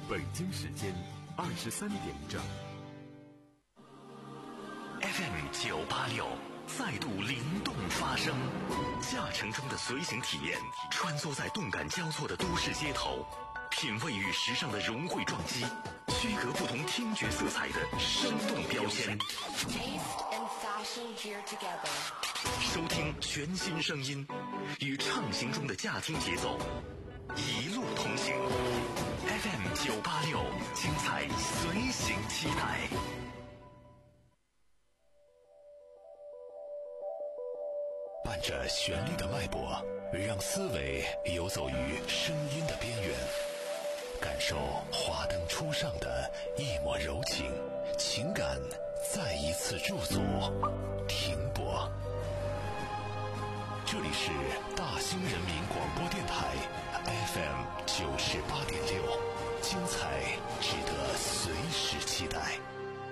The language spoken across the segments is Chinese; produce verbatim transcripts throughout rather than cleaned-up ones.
北京时间二十三点整。 F M 九八六再度灵动发声，驾乘中的随行体验，穿梭在动感交错的都市街头，品味与时尚的融汇撞击，区隔不同听觉色彩的生动标签。收听全新声音，与畅行中的驾听节奏，一路同行。F M 九八六，精彩随行期待。伴着旋律的脉搏，让思维游走于声音的边缘，感受华灯初上的一抹柔情，情感再一次驻足停泊。这里是大兴人民广播电台 F M 九十八点六，精彩值得随时期待。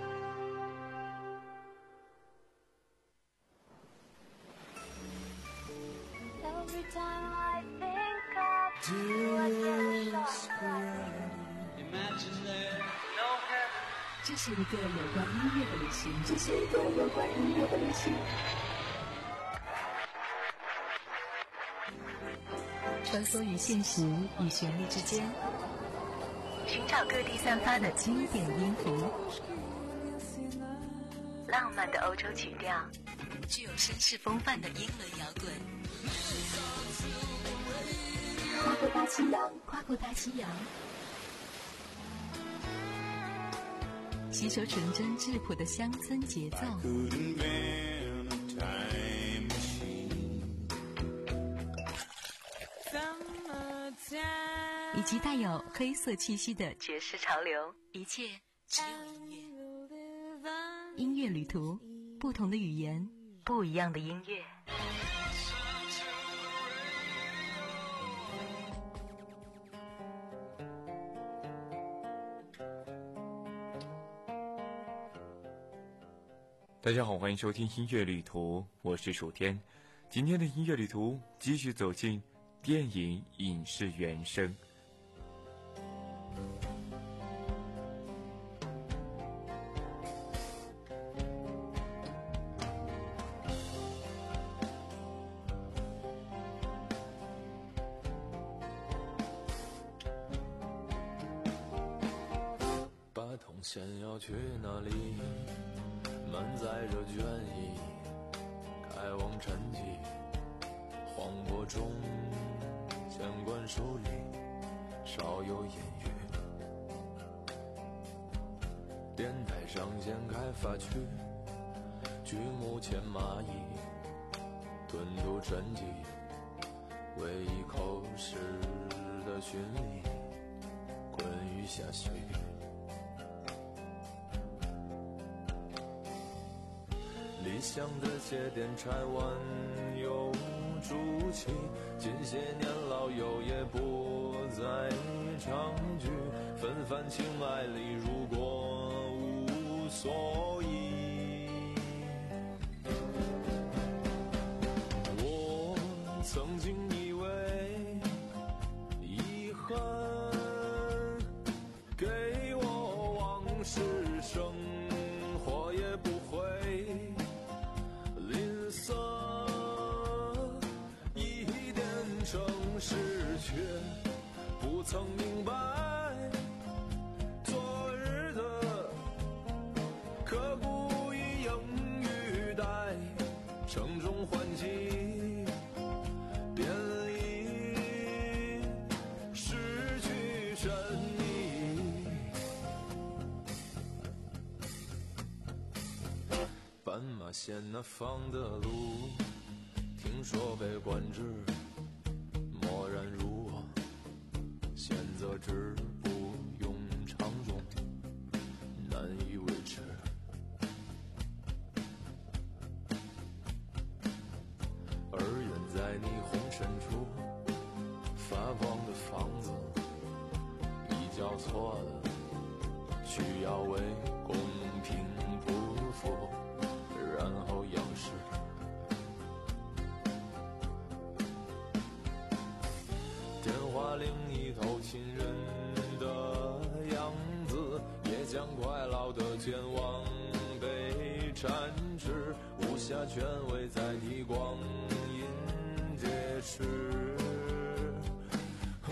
这是一个有关音乐的旅行，这是一个有关音乐的旅行。穿梭于现实与旋律之间，寻找各地散发的经典音符，浪漫的欧洲曲调，具有绅士风范的英伦摇滚。跨过大西洋，跨过大西洋，吸收纯真质朴的乡村节奏，以及带有黑色气息的爵士潮流，一切只有音乐。音乐旅途，不同的语言，不一样的音乐。 大家好，欢迎收听音乐旅途，我是楚天。今天的音乐旅途继续走进电影影视原声。 八通线要去哪里？满载着倦意，开往沉寂。荒漠中，见灌树里，少有言语。电台上线开发区，剧目前蚂蚁，吞吐沉寂，为一口湿的绚丽，滚雨下去。理想的节点拆完又筑起，近些年老友也不再长聚，纷繁情爱里如果无所依。我曾经以为遗憾给我往事生活也不会却不曾明白，昨日的刻骨已应语带，城中换季别离，失去真意。斑马线那方的路，听说被管制，默然如我，选择止步用长中，难以维持。而远在霓虹深处发光的房子，已交错了，需要为公平匍匐，然后仰视。电话另一头亲人的眼权威在替光阴劫持。哦，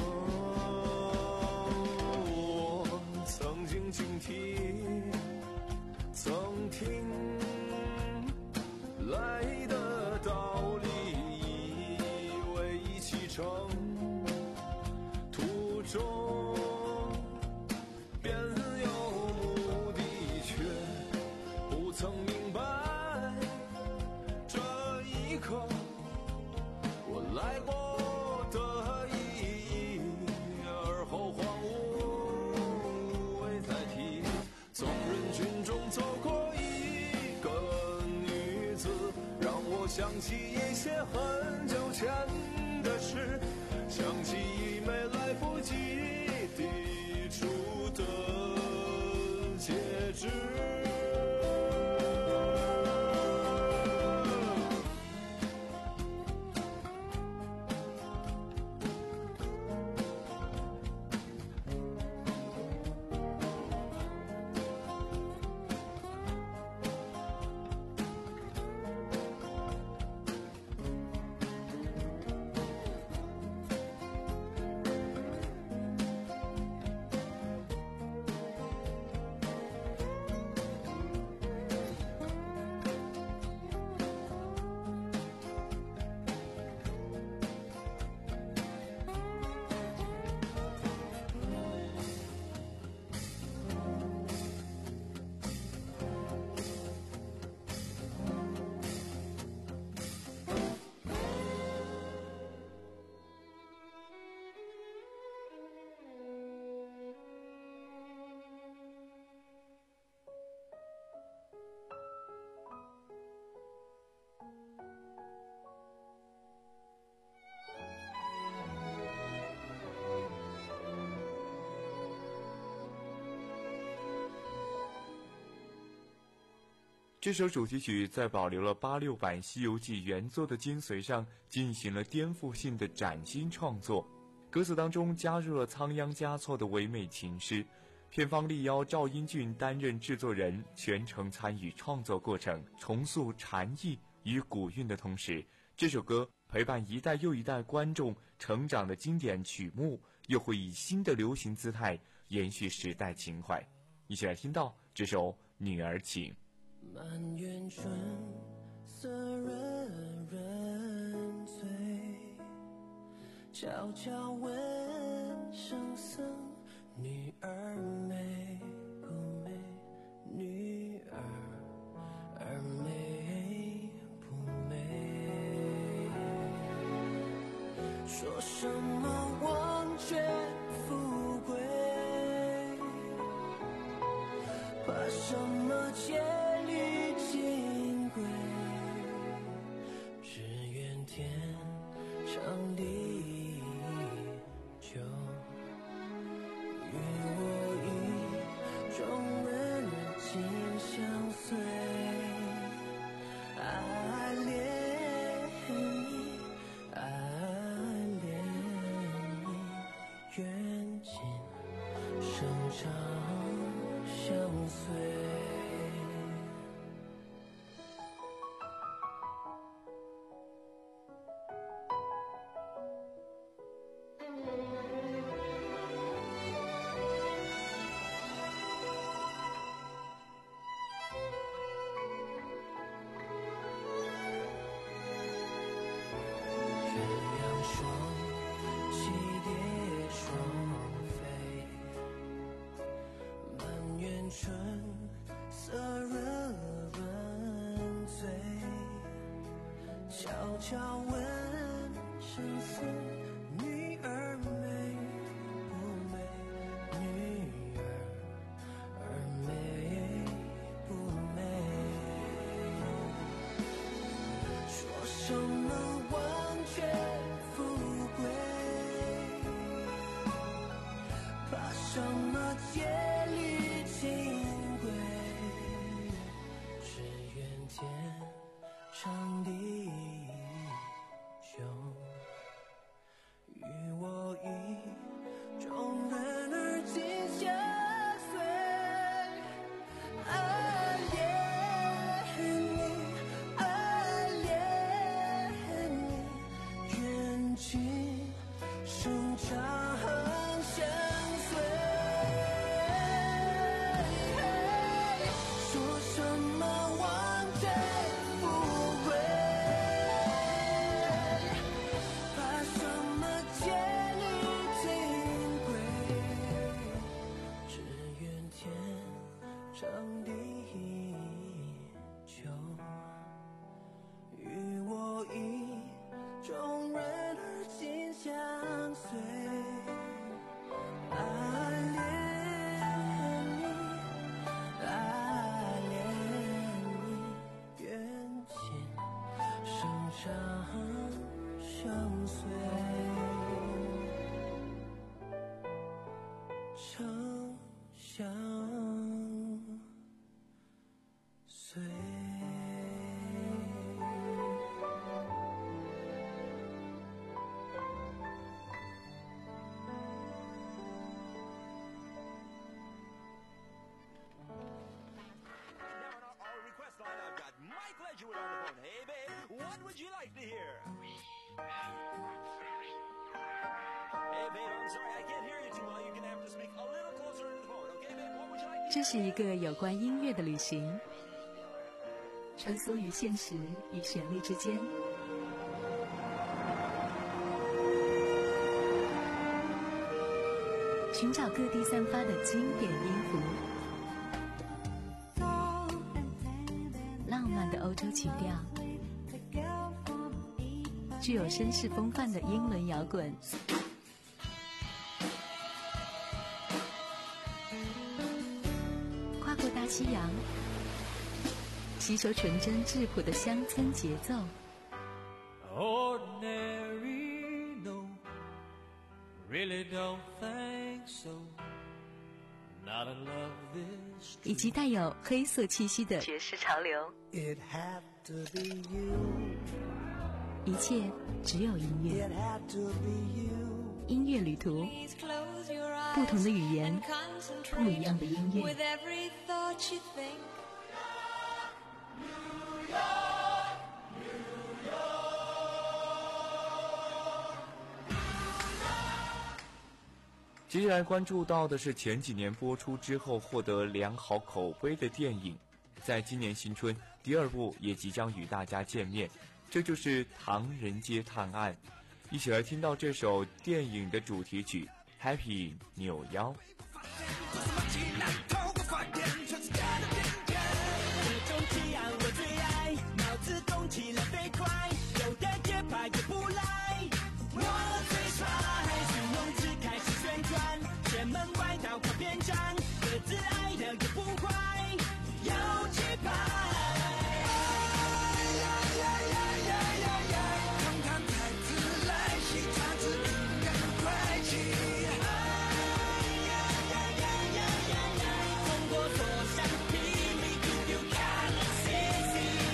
我曾经警惕，曾听来的道理，以为已启程，途中便有目的，却不曾明白这一刻我来过的意义，而后荒芜未再提。从人群中走过一个女子，让我想起一些很久前的事，想起已没来不及递出的戒指。 这首主题曲在保留了八六版《西游记》原作的精髓上进行了颠覆性的崭新创作，歌词当中加入了仓央嘉措的唯美情诗。片方力邀赵英俊担任制作人，全程参与创作过程，重塑禅意与古韵的同时，这首歌陪伴一代又一代观众成长的经典曲目，又会以新的流行姿态延续时代情怀。一起来听到这首《女儿情》。 满园春色润润醉，悄悄问圣僧，女儿美不美？女儿儿美不美？说什么忘却富贵，怕什么千里金归？只愿天长地久，与我与众人紧相随。爱恋你，爱恋你，愿今生长相随。悄悄问圣僧，女儿美不美？女儿儿美不美？说什么忘却富贵，怕什么千里金归？只愿天长地久，与我与众人儿紧相随。爱恋你，爱上地球，与我一种润而今相随。爱恋你，爱恋你，缘浅生长相随，长相随。 这是一个有关音乐的旅行，穿梭于现实与旋律之间，寻找各地散发的经典音符，浪漫的欧洲曲调，具有绅士风范的英伦摇滚，跨过大西洋，吸收纯真质朴的乡村节奏。 Ordinary, no, really don't think so. Not in love this. 以及带有黑色气息的爵士潮流。 It had to be you. 一切只有音乐。 It had to be you. 音乐旅途，不同的语言，不一样的音乐。 接下来关注到的是前几年播出之后获得良好口碑的电影，在今年新春第二部也即将与大家见面，这就是《唐人街探案》。一起来听到这首电影的主题曲 Happy 扭腰。 前门外道靠边站，各自爱的也不坏，有气派。呀呀呀呀呀呀！堂堂太子来袭，叉子应该很快气。呀呀呀呀呀呀！中国所向披靡，丢丢看西西。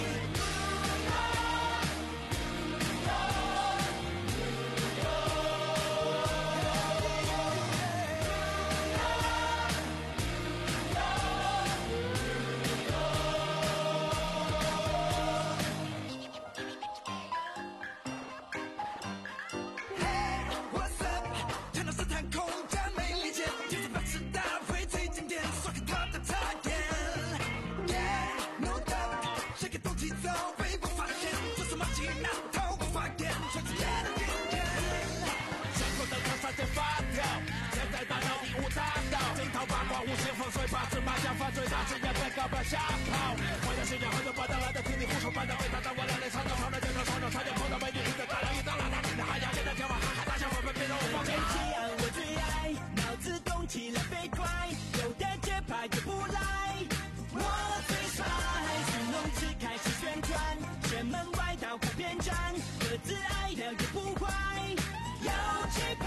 无限放水把芝麻酱犯罪大，只也被告不要吓跑。我的信仰很多报道来的听你胡说八道，被打到我两脸长刀，跑到街头双手差点碰到美女，一个大浪一刀拉大你的海洋，也在天马哈哈大笑，纷纷变成我放天气暗我最爱，脑子动起来飞快，有的节拍就不来，我最帅，寻龙池开始旋转，前门外道靠边站，各自爱的也不坏，有气派。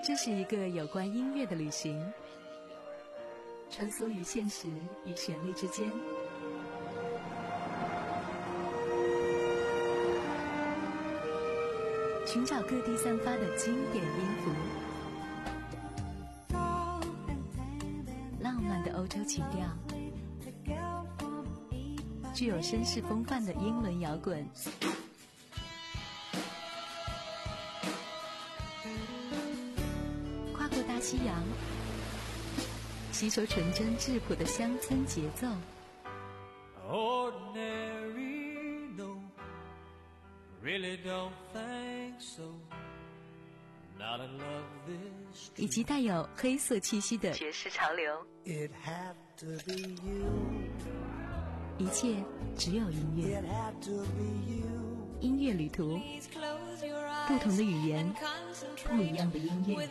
这是一个有关音乐的旅行，穿梭于现实与旋律之间，寻找各地散发的经典音符，浪漫的欧洲情调，具有绅士风范的英伦摇滚，跨过大西洋，吸收纯真质朴的乡村节奏。 Ordinary, no, really don't think so. Not in love this. 以及带有黑色气息的爵士潮流。 It had to be you. 一切只有音乐。 It had to be you. 音乐旅途，不同的语言，不一样的音乐。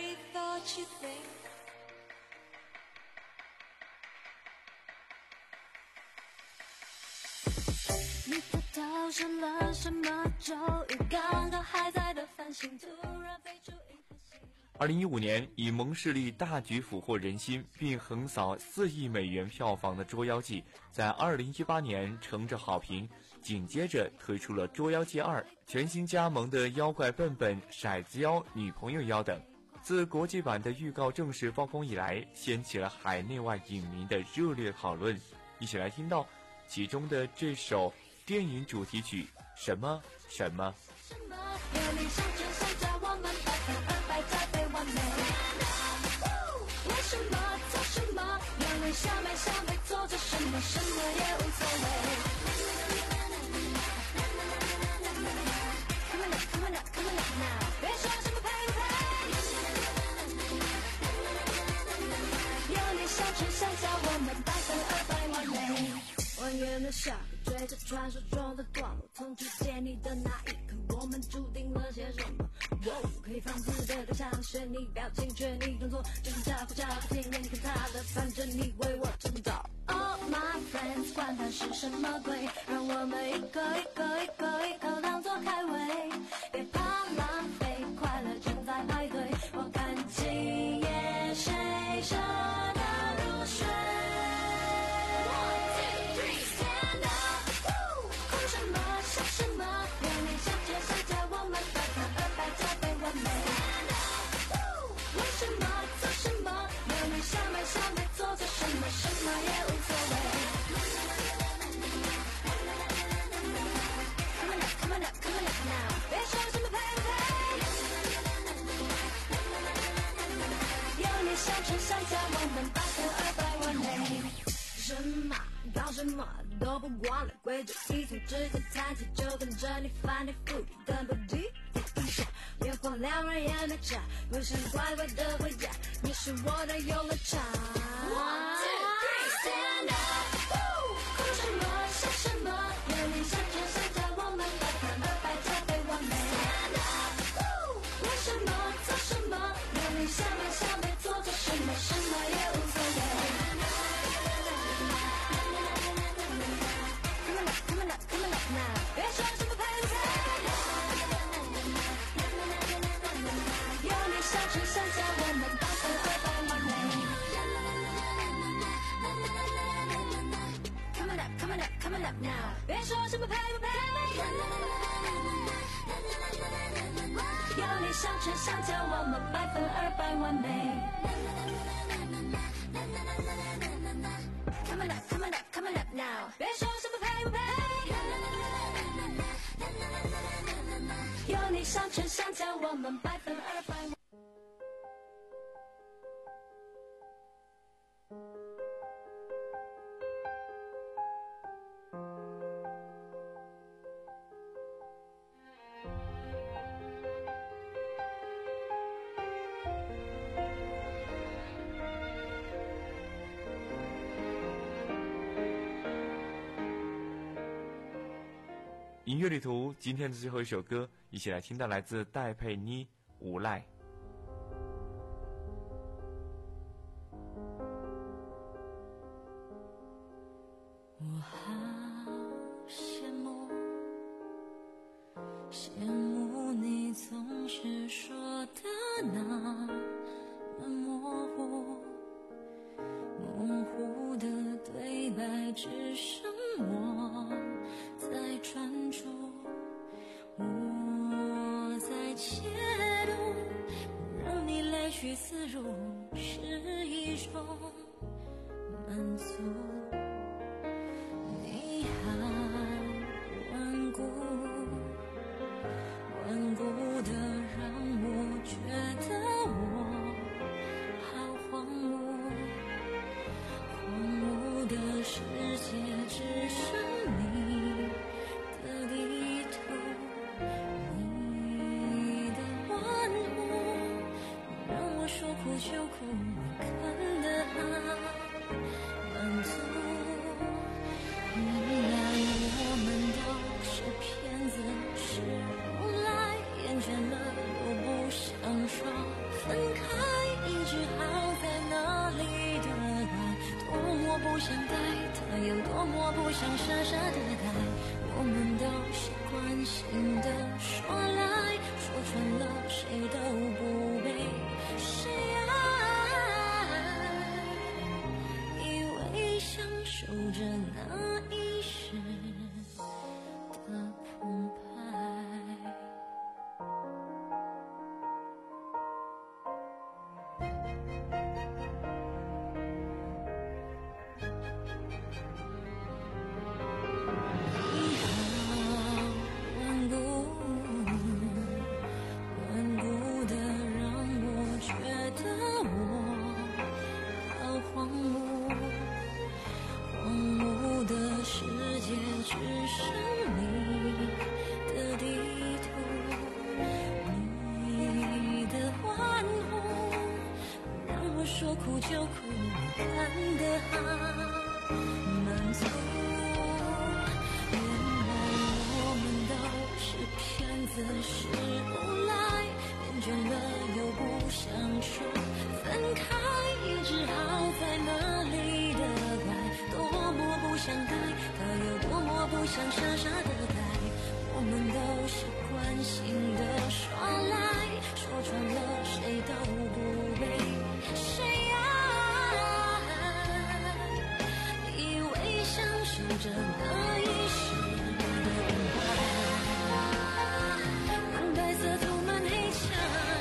你偷偷说了什么咒语？刚刚还在的繁星突然飞出银河系。 二零一五年，以蒙氏力大举俘获人心，并横扫四亿美元票房的《捉妖记》，在二零一八年乘着好评，紧接着推出了《捉妖记二》，全新加盟的妖怪笨笨、骰子妖、女朋友妖等。自国际版的预告正式曝光以来，掀起了海内外影迷的热烈讨论。一起来听到其中的这首电影主题曲《什么什么》。 什么有你想着想着我们百分二百加倍完美。为什么做什么有你想没想没做着什么什么也无所谓。Come on up, come on up, come on up now， 别说什么配不配。有你想吃想叫我们百分二百完美。还原了下个追着传说中的段落，从遇见你的那一刻，我们注定了些什么？哦，可以放肆的对象是你，表情却你动作就是假不假不听，你看他的，反正你为我成长。Oh my friends， 管它是什么鬼，让我们一个一个一个一个当作开胃，别怕浪费，快乐正在排队，我看今夜谁舍得入睡。什么也无所谓。Come on up, come on up, come on up now， 别说什么配不配。有你想吃想叫我们百分二百完美。什么搞什么都不管了，规则一从之间谈起，就跟着你翻天覆地，等不及一下，烈火两人也没差，不想乖乖的回家，你是我的游乐场。Stand up， 哭什么笑什么，有你想着想着我们百分二百加倍完美。Stand up， 为什么做什么，有你想没想没做着什么，什么也无所谓。Come on up, come on up, come on up now， 别说什么配不配。有你想吃想叫我们百分二百完美。Coming up, coming up, coming up now， 别说什么配不配。有你想吃想叫我们百分二百完美。Coming up, coming up, coming up now， 别说什么配不配。有你想吃想叫我们百分二百完美。 音乐旅途今天的最后一首歌，一起来听到来自戴佩妮《无赖》。 我好羡慕，羡慕你总是说的那解冻，让你来去自如是一种满足。你好顽固，顽固的让我觉得我好荒芜，荒芜的世界只剩你的地图，你的顽固让我说哭就哭，看得好满足。原来我们都是骗子，是无赖，厌倦了又不想说分开，一直好在哪里的爱，多么不想待，他有多么不想傻傻的待，我们都习惯性的说来，说穿了谁都不被谁爱，以为享受着那一时的澎湃。你好顽固，顽固的让我觉得我好荒芜，荒芜的世界只剩你的地图，你的顽固让我说哭就哭，看得好满足。原来我们都是骗子，是无赖，厌倦了又不想说分开，一直好在哪里的爱，多么不想待，他有多么不想傻傻的待，我们都习惯性的说来，说穿了谁都不被谁爱，以为享受着那一时的澎湃，让白色涂满黑墙。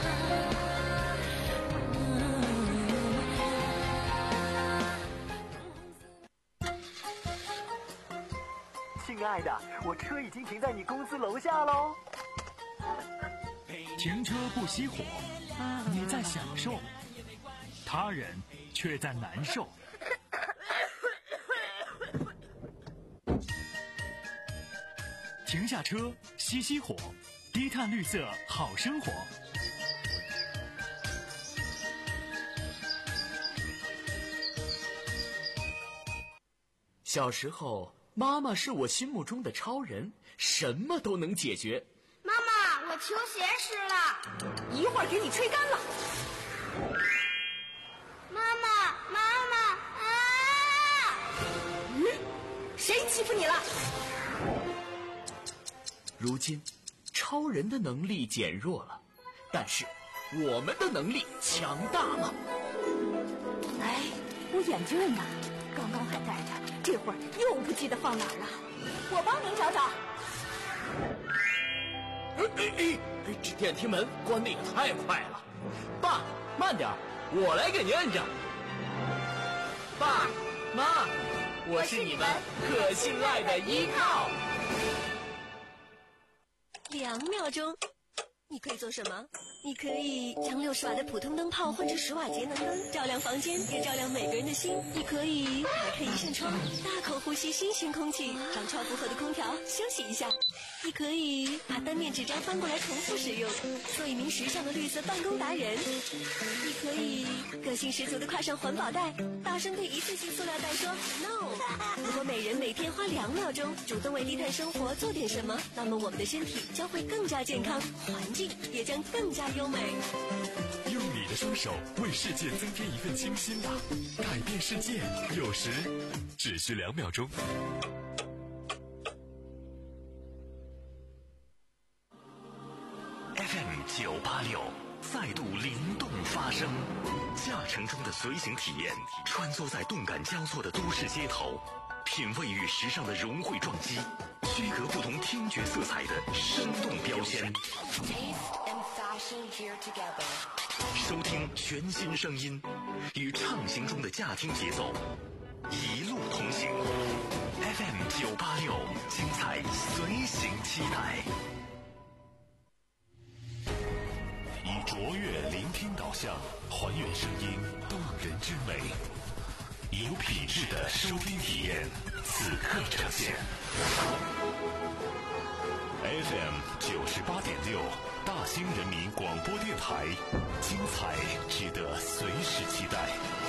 亲爱的，我车已经停在你公司楼下喽。 停车不熄火，你在享受，他人却在难受。停下车，熄熄火，低碳绿色好生活。 小时候，妈妈是我心目中的超人，什么都能解决。 妈妈，我球鞋湿了， 一会儿给你吹干了。 妈妈，妈妈啊！ 嗯，谁欺负你了？ 如今，超人的能力减弱了，但是我们的能力强大了。 哎，我眼镜呢？刚刚还戴着，这会儿又不记得放哪儿了。我帮您找找。 哎哎哎！这电梯门关得也太快了。爸，慢点，我来给您摁着。爸妈，我是你们可信赖的依靠。 两秒钟，你可以做什么？你可以将六十瓦的普通灯泡换成十瓦节能灯，照亮房间，也照亮每个人的心。你可以打开一扇窗，大口呼吸新鲜空气，让超负荷的空调休息一下。你可以把单面纸张翻过来重复使用，做一名时尚的绿色办公达人。你可以个性十足的挎上环保袋，大声对一次性塑料袋说 no。如果每人每天花两秒钟主动为低碳生活做点什么，那么我们的身体将会更加健康，环境也将更加优美。 用你的双手为世界增添一份清新吧，改变世界有时只需两秒钟。 F M 九八六再度灵动发声，驾乘中的随行体验，穿梭在动感交错的都市街头，品味与时尚的融汇撞击，区隔不同听觉色彩的生动标签。 收听全新声音，与畅行中的驾听节奏一路同行。F M 九八六，精彩随行期待。以卓越聆听导向，还原声音动人之美，有品质的收听体验，此刻呈现。F M 九十八点六，大兴人民广播电台，精彩值得随时期待。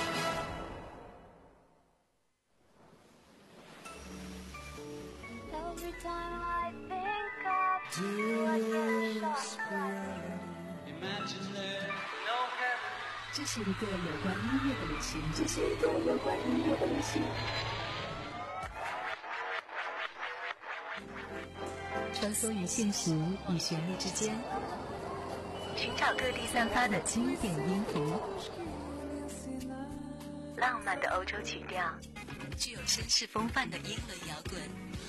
这是一个有关音乐的旅行，这是一个有关音乐的旅行。穿梭于现实与旋律之间，寻找各地散发的经典音符，浪漫的欧洲曲调，具有绅士风范的英伦摇滚。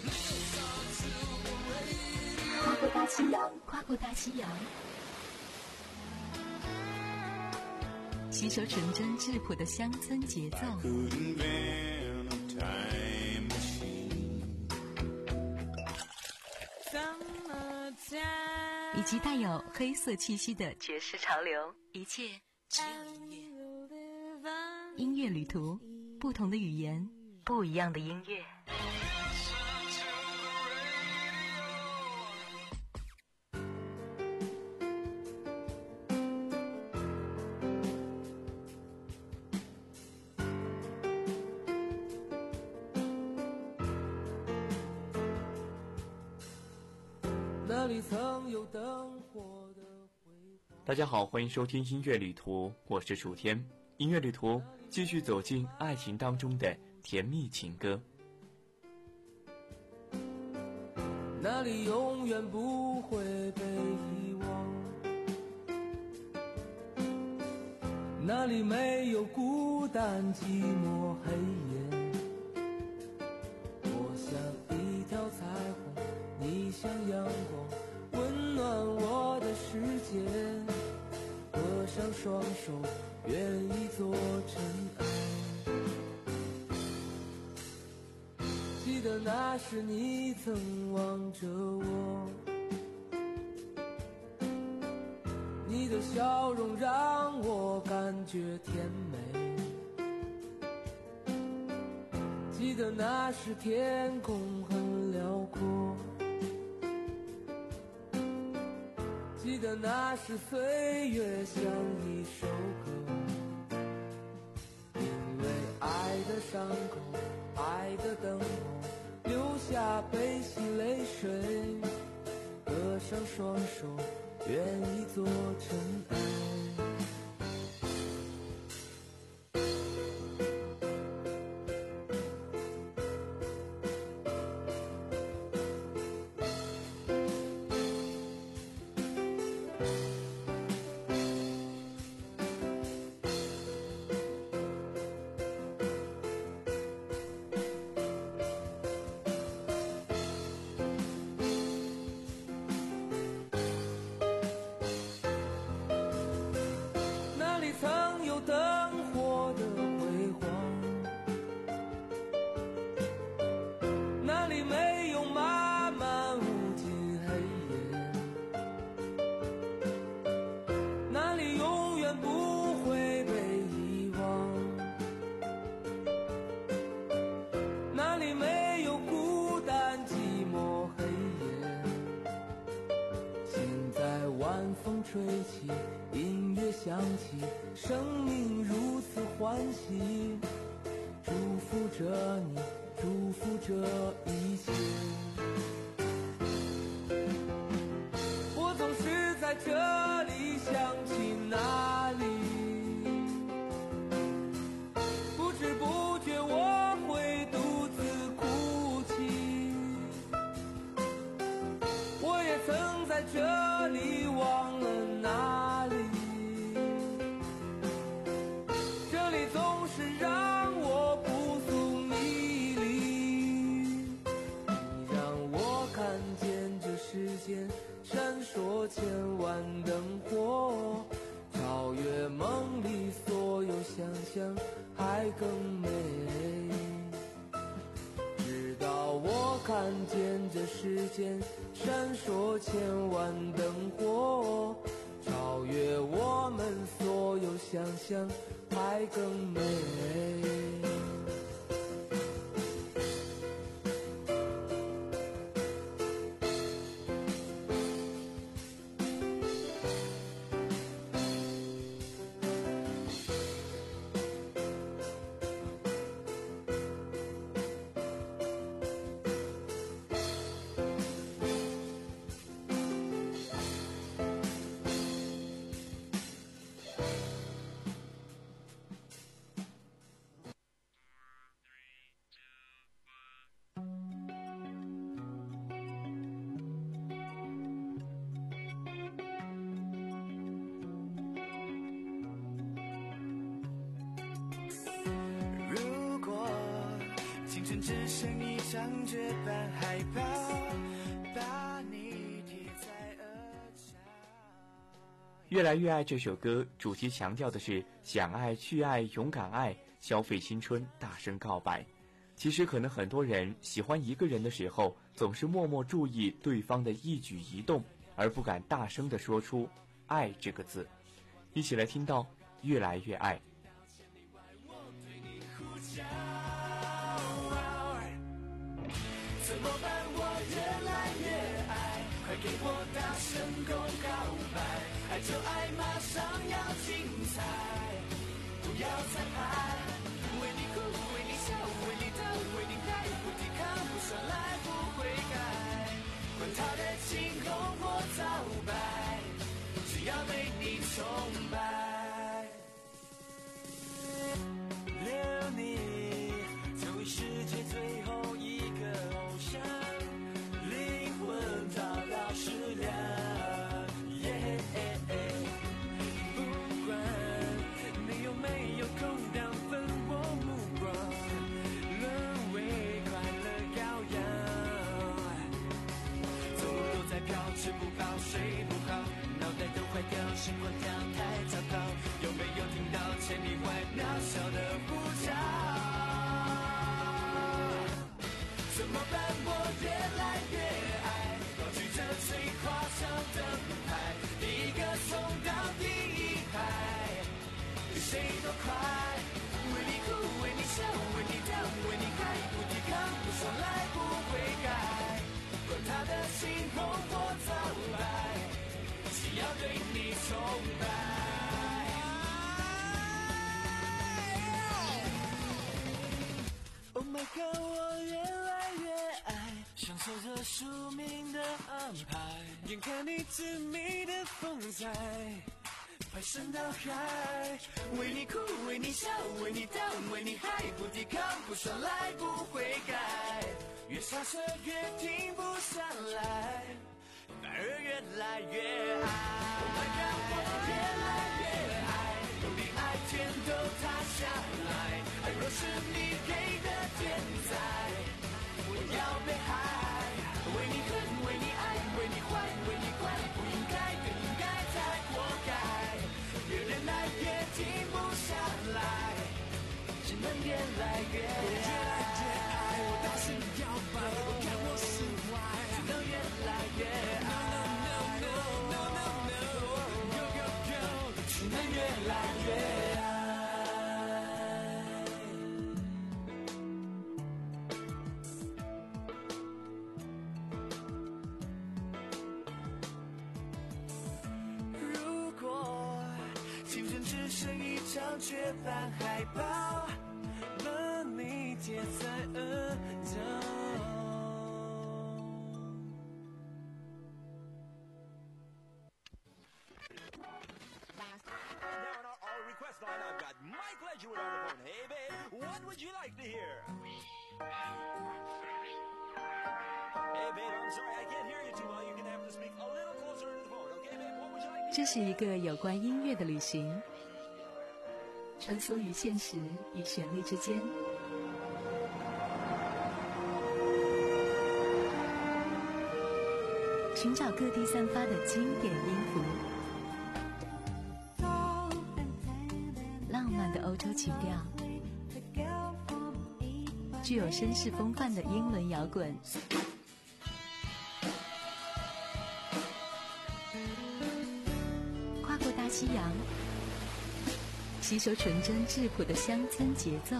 跨过大西洋，跨过大西洋，吸收纯真质朴的乡村节奏。以及带有黑色气息的爵士潮流，一切只有音乐。音乐旅途，不同的语言，不一样的音乐。 大家好，欢迎收听音乐旅途，我是楚天。音乐旅途继续走进爱情当中的甜蜜情歌。 那里永远不会被遗忘，那里没有孤单寂寞黑夜。我像一条彩虹，你像阳光，温暖我的世界。合上双手，愿意做尘埃。记得那时你曾望着我，你的笑容让我感觉甜美。记得那时天空很辽阔，记得那时岁月像一首歌，因为爱的伤口，爱的等候，流下悲喜泪水，合上双手，愿意做尘埃。吹起，音乐响起，生命如此欢喜，祝福着你，祝福着一切。我总是在这里想起哪里，不知不觉我会独自哭泣。我也曾在这里忘了哪里，这里总是让我扑朔迷离。你让我看见这世间闪烁千万灯火，超越梦里所有想象，还更美。直到我看见这世间闪烁千万灯火，超越我们所有想象，还更美。 只剩一张绝版海报，把你贴在额角。 越来越爱这首歌，主题强调的是想爱、去爱、勇敢爱，消费青春，大声告白。其实可能很多人喜欢一个人的时候，总是默默注意对方的一举一动，而不敢大声地说出爱这个字。一起来听到越来越爱。 怎么办？我越来越爱，快给我大声公告白！爱就爱，马上要精彩，不要再拍。为你哭，为你笑，为你疼，为你爱，不抵抗，不算来，不悔改。管他的青红或皂白，只要对你崇拜。留你成为世界最后一个。灵魂找到食粮， yeah, 不管你有没有空档分我目光，沦为快乐羔羊。走路都在飘，吃不饱睡不好，脑袋都坏掉，心慌跳太糟糕。有没有听到千里外渺小的呼叫？怎么办？我越来越爱，高举着最夸张的牌，第一个冲到第一排，比谁都快。为你哭，为你笑，为你跳，为你嗨，不抵抗，不说来，不悔改。管他的青红或皂白，只要对你崇拜。Oh my God， 我越来越爱，享受着宿命的安排，眼看你致命的风采，排山倒海，为你哭，为你笑，为你跳，为你嗨，不抵抗，不耍赖，不悔改，越刹车越停不下来，反而越来越爱。Oh my God， 我越来越爱，用力爱，天都塌下来，爱若是你给的天才，我要被害。为你恨，为你爱，为你坏，为你坏，不应该更应该才活该。越忍耐越停不下来，只能越来越爱。越来越爱，我大声摇摆，我看我释怀，只能越来越爱。No no no no no no go go go， 只能越来越爱。绝版海报，把你贴在额角。 这是一个有关音乐的旅行。穿梭于现实与旋律之间，寻找各地散发的经典音符， 洲情调，具有绅士风范的英伦摇滚。跨过大西洋，吸收纯真质朴的乡村节奏。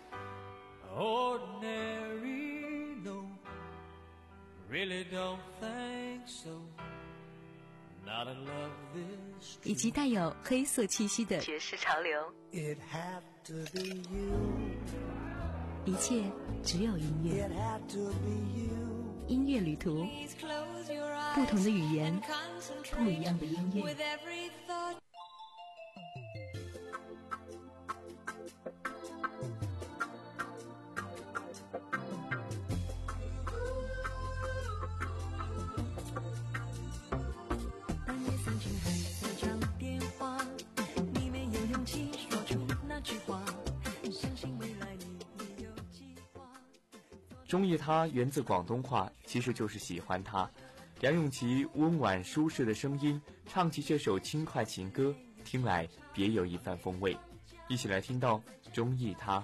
Ordinary, no, really don't think so. Not in love this. 以及带有黑色气息的爵士潮流。 It had to be you. 一切只有音乐。 It had to be you. 音乐旅途，不同的语言，不一样的音乐。 中意他源自广东话，其实就是喜欢他。梁咏琪温婉舒适的声音，唱起这首轻快情歌，听来别有一番风味。一起来听到中意他。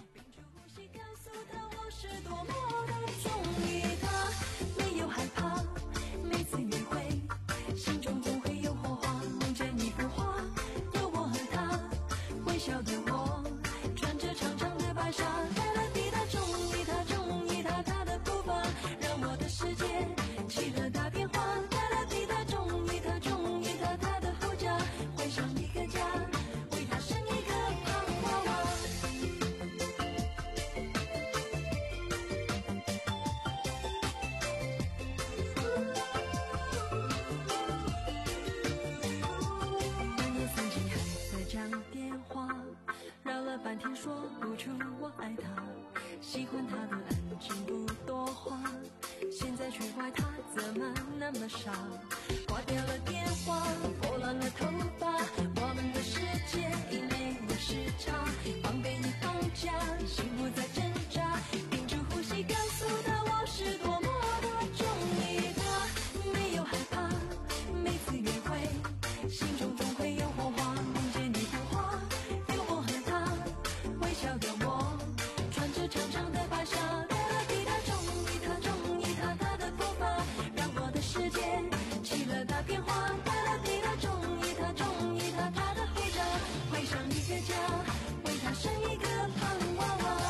喜欢他的安静不多话，现在却怪他怎么那么傻，挂掉了电话，拨乱了头发，我们的世界已没有时差，防备已放假，心不再挣扎，屏住呼吸告诉他我是多么的中意他，没有害怕，每次约会心中总会有火花，梦见你不花，有我和他，微笑的我穿着长长的白纱，哒啦滴答中意他，中意他他的步伐，让我的世界起了大变化，哒啦滴答中意他，中意他他的回家，会上一个家，为他生一个胖娃娃。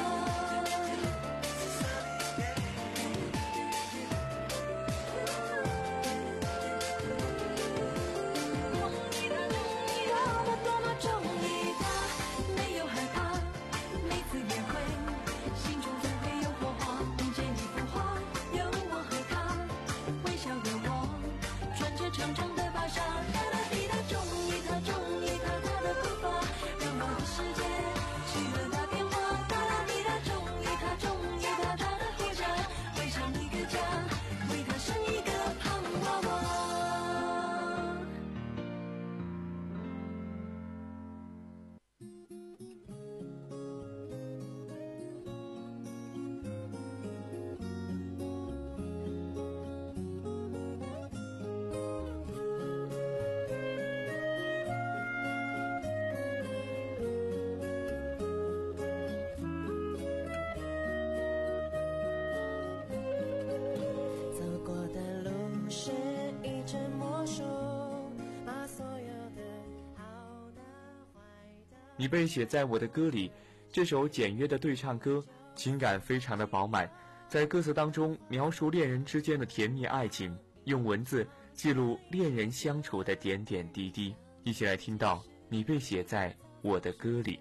你被写在我的歌里，这首简约的对唱歌，情感非常的饱满，在歌词当中描述恋人之间的甜蜜爱情，用文字记录恋人相处的点点滴滴。一起来听到你被写在我的歌里。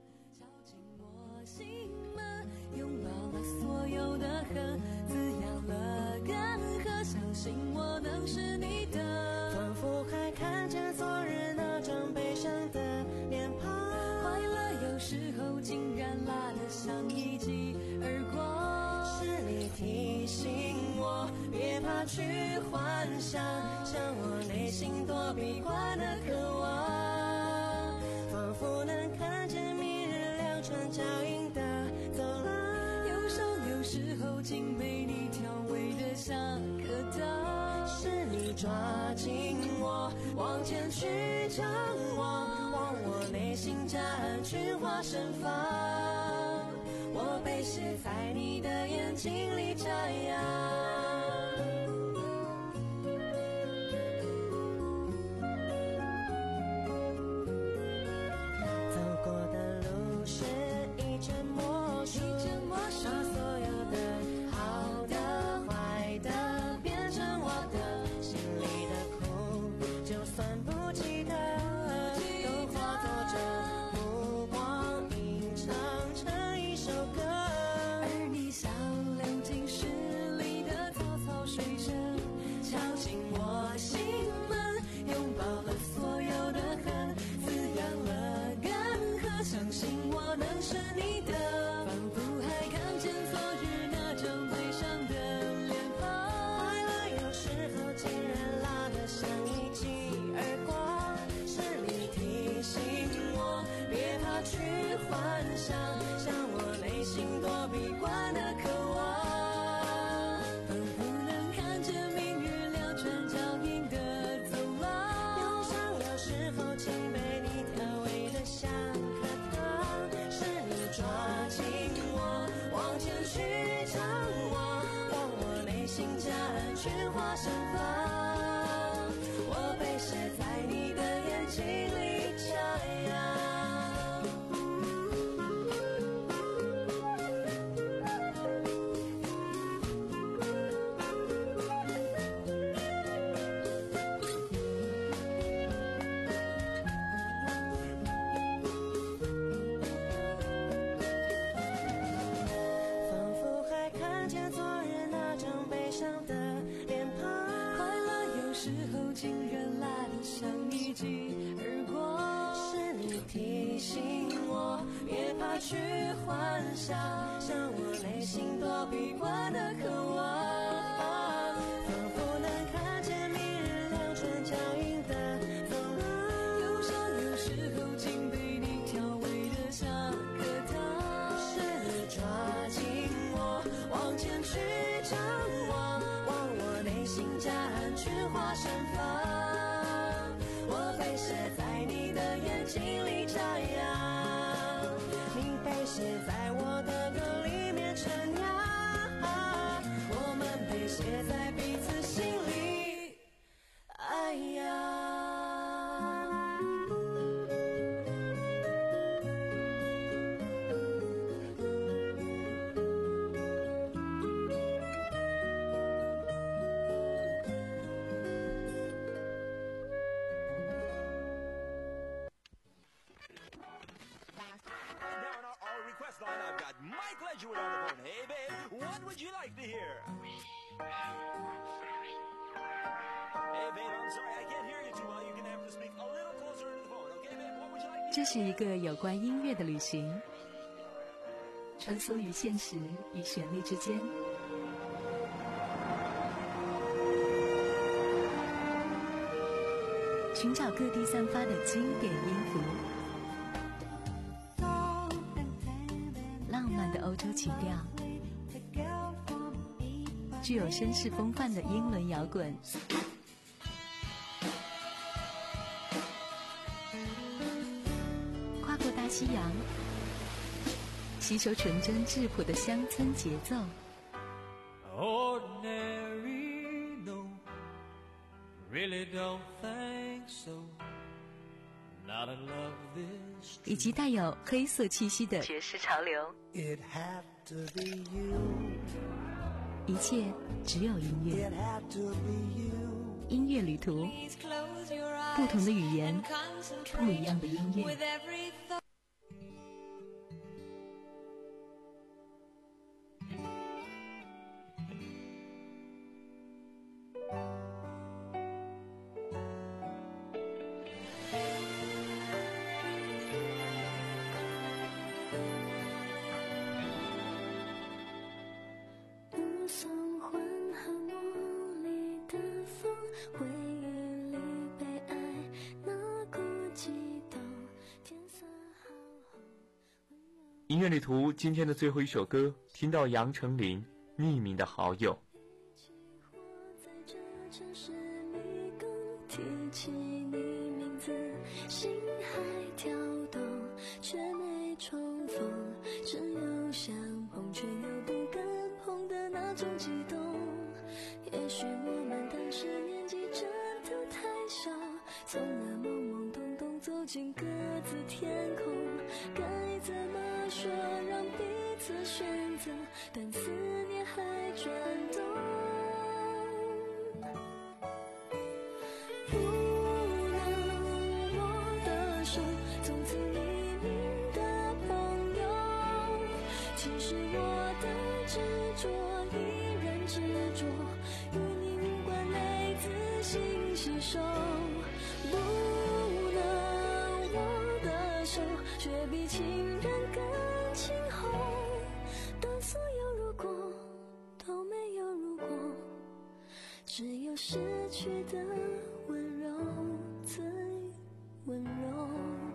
拥抱了所有的恨，滋养了干涸，相信我能是你的，仿佛还看见昨日那张悲伤的脸庞，快乐有时候竟然辣得像一记耳光，是你提醒我别怕去幻想，像我内心躲避惯的渴望，仿佛能看见明日两串脚印的走廊，忧伤有时候竟被你调味得像颗糖，是你抓紧我忘记前去张望，往我内心占群花盛放，我被写在你的眼睛里眨样。去幻想，像我内心躲避惯的渴望，仿佛能看见明日两串脚印的走廊，忧伤有时候竟被你调味的像颗糖，是你抓紧我往前去张望，往我内心夹岸群花盛放，我被写在你的眼睛里眨样，写在我的歌里面徜徉，我们被写在彼此心里，哎呀。 I've got Mike Ledgerwood on the phone. Hey, babe, what would you like to hear? Hey, babe, I'm sorry, I can't hear you too well. You're gonna have to speak a little closer into the phone, okay, babe? What would you like to hear? 这是一个有关音乐的旅行，穿梭于现实与旋律之间。寻找各地散发的经典音符。浪漫的欧洲情调，具有绅士风范的英伦摇滚，跨过大西洋，吸收纯真质朴的乡村节奏。 Ordinary, no, really don't think so. Not in love this. 以及带有黑色气息的爵士潮流。 It had to be you. 一切只有音乐。 It had to be you. 音乐旅途，不同的语言，不一样的音乐。 音乐旅途今天的最后一首歌，听到杨丞琳匿名的好友。 贴起你心还跳动，却没重逢，只有相碰却又不敢碰的那种激动。也许我们当时年纪真的太小，从那懵懵懂懂走进各自天空，该怎么说让彼此选择，但思念还转动。不能握的手，从此黎明的朋友，其实我的执着依然执着，与你无关泪自行吸收。不能握的手，却比情人更轻厚，当所有如果都没有如果，只有失去的温柔最温柔。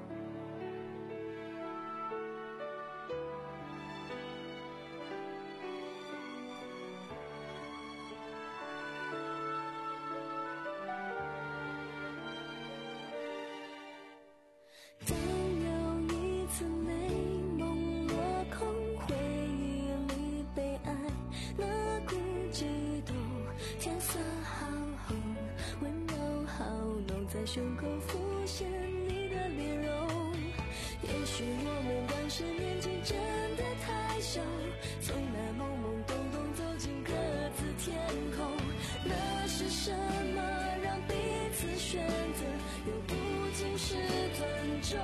当有一次美梦落空，回忆里被爱那股悸动，天色好红，温柔好浓，在胸口浮现你的脸容。也许我们当时年纪真的太小，从那懵懵懂懂走进各自天空，那是什么让彼此选择，又不仅是尊重。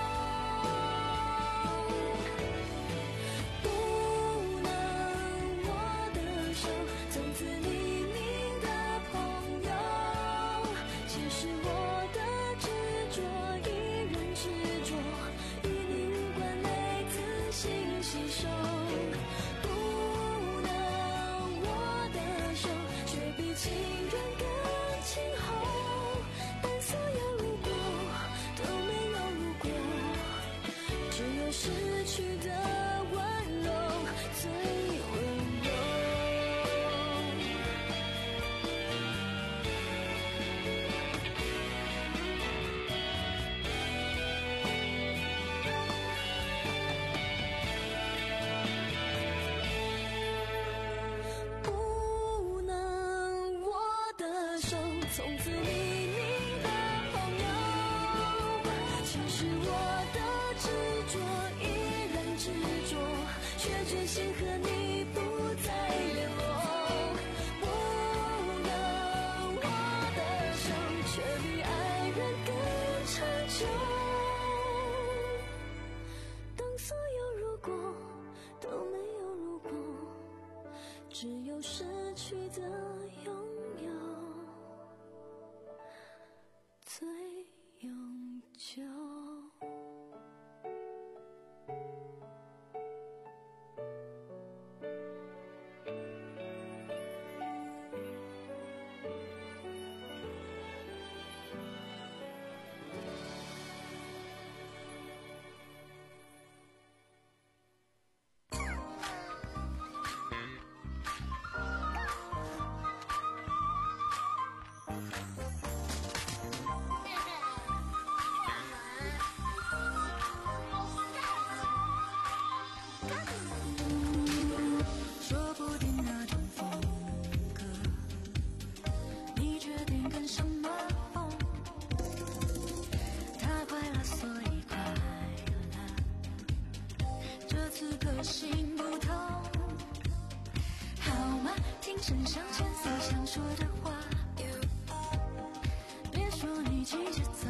不能握的手，从此黎明的朋友，其实我的执着依然执着，与你无关泪自行吸收。不能握的手，却比情人更轻厚，但所有如果都没有如果，只有失去的温柔最温柔。不能握的手，从此黎明的朋友，其实我的执着依然执着，却决心和你不再联络。不能握的手，却比爱人更长久，当所有如果都没有如果，只有失去的拥有最永久。说不定那种风格，你决定跟什么风？他快乐，所以快乐，这次个性不同。好吗？听身上牵丝想说的话，别说你急着走。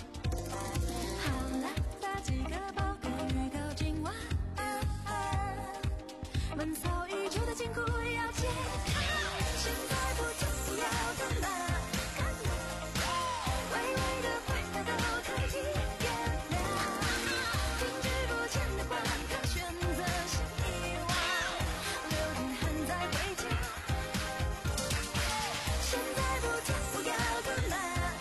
好啦，打几个报告预告今晚，闷骚已久的禁锢要解开，现在不走不要干嘛？微微的回答都可以原谅，停滞不前的观看，选择性遗忘，流点汗再回家。现在不走不要干嘛？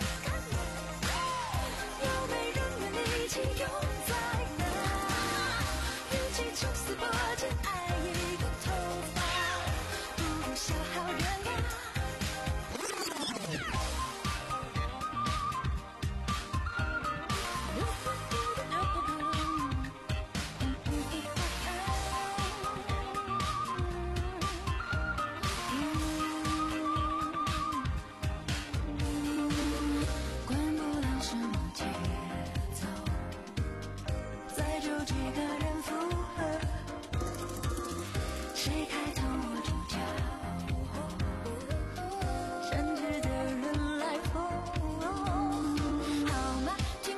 有没人愿力气用在哪？与其抽丝剥茧爱一个头发，不如消耗热量。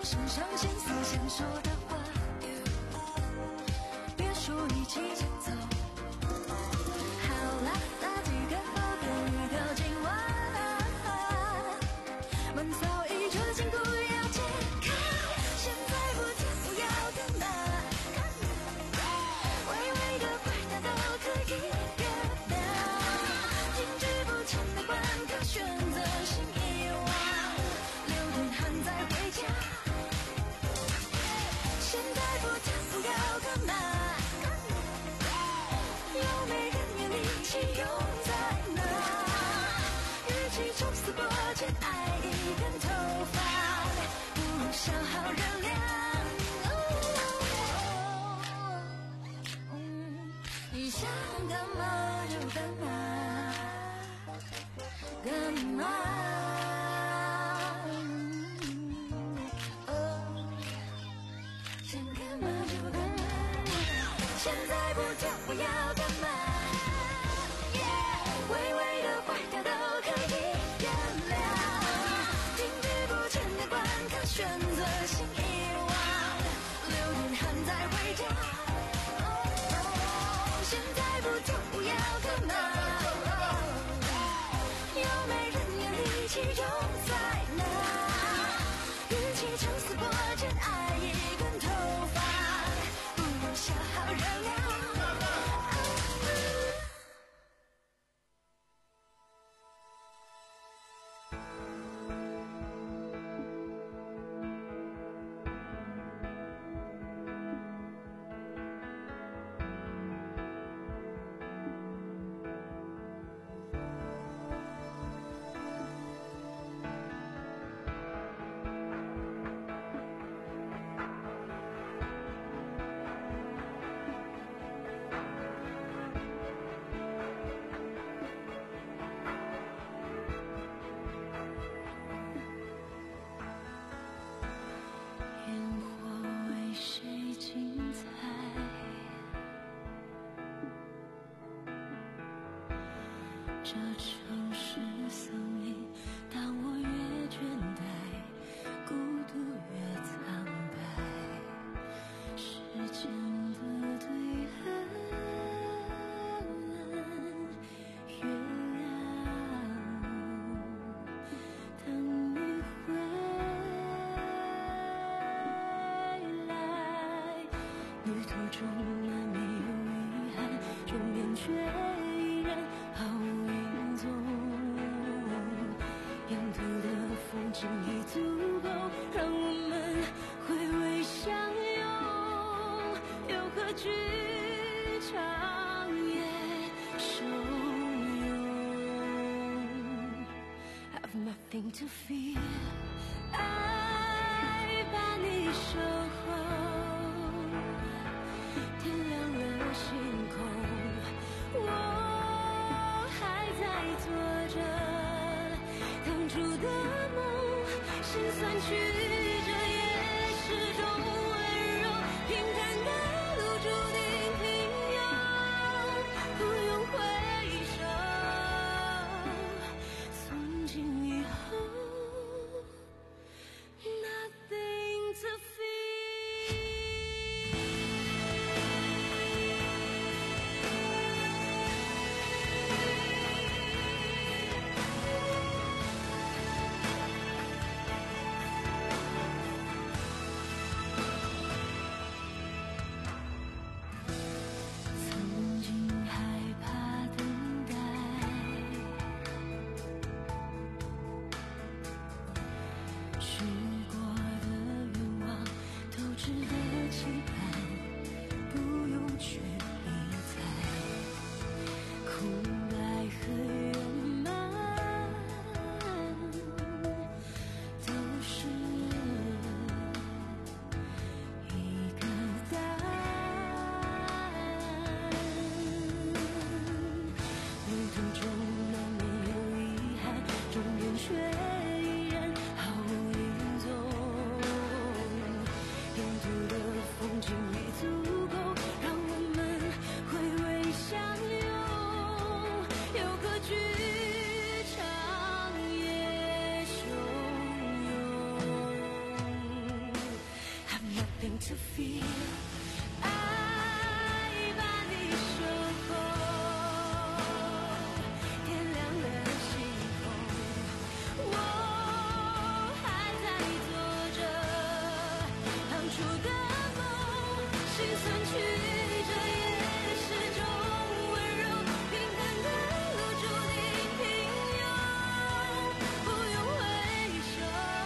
身上心思想说的话，别说一起前走。好啦，那几个后跟鱼跳进蛙，闷骚已久的筋骨要解开，现在不跳不要干嘛？微微的坏掉都可以原谅，停止不前的关卡，选择性遗忘，流点汗再回家。现在不跳不要干嘛？有没人愿力气用在哪？与其冲死过欠爱一根头发，不如消耗热量。你想干嘛就干嘛，干嘛？想干嘛就干嘛，现在不跳不要干嘛？微微的坏掉都可以原谅，停止不前的关卡，选择性遗忘，流点汗再回家。现在不跳不要干嘛？有没人愿力气用在哪？与其撑死过欠爱一根头发，不如消耗热量。这城市森林，当我越倦怠，孤独越苍白。时间的对岸，月亮，等你回来。旅途中难免有遗憾，终点却依然毫无影踪。沿途的风景已足够让我们回味相拥，又何惧长夜汹涌 Have nothing to fear， 爱把你守候，天亮了星空，我还在做着当初的梦，心酸曲折也是种温柔，平坦的路注定平庸，不用回首，从今以后 nothing to fear。 to feel。爱把你守候，天亮了星空，我还在做着当初的梦，心酸曲折也是种温柔，平坦的路注定平庸，不用回首。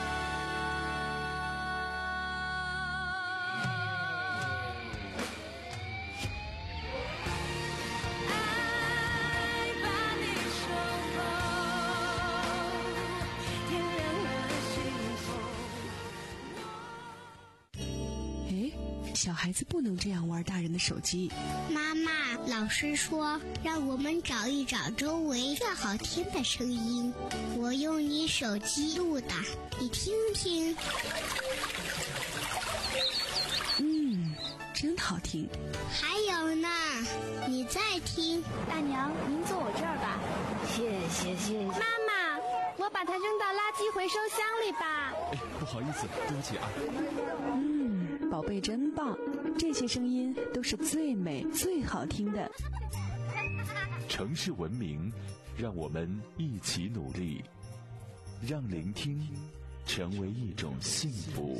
爱把你守候，天亮了星空。 哎，小孩子不能这样玩大人的手机。 妈妈，老师说让我们找一找周围最好听的声音，我用你手机录的，你听听。 嗯，真好听。 还有呢，你再听。 大娘，您坐我这儿吧。 谢谢谢谢。 妈妈，我把它扔到垃圾回收箱里吧。 哎，不好意思，对不起啊。 嗯，宝贝真棒，这些声音都是最美最好听的。 城市文明，让我们一起努力，让聆听成为一种幸福。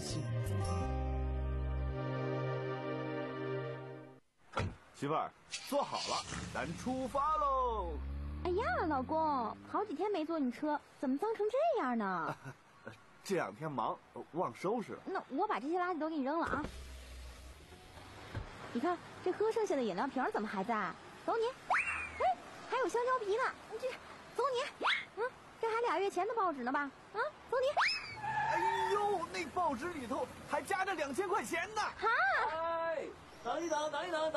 媳妇儿，坐好了，咱出发喽！ 哎呀，老公，好几天没坐你车，怎么脏成这样呢？ 这两天忙，忘收拾了。 那我把这些垃圾都给你扔了啊！你看，这喝剩下的饮料瓶怎么还在？走你！哎，还有香蕉皮呢，这走你！嗯，这还俩月前的报纸呢吧？啊，走你！ 哎呦，那报纸里头还夹着两千块钱呢！ 哈！ 哎，等一等，等一等。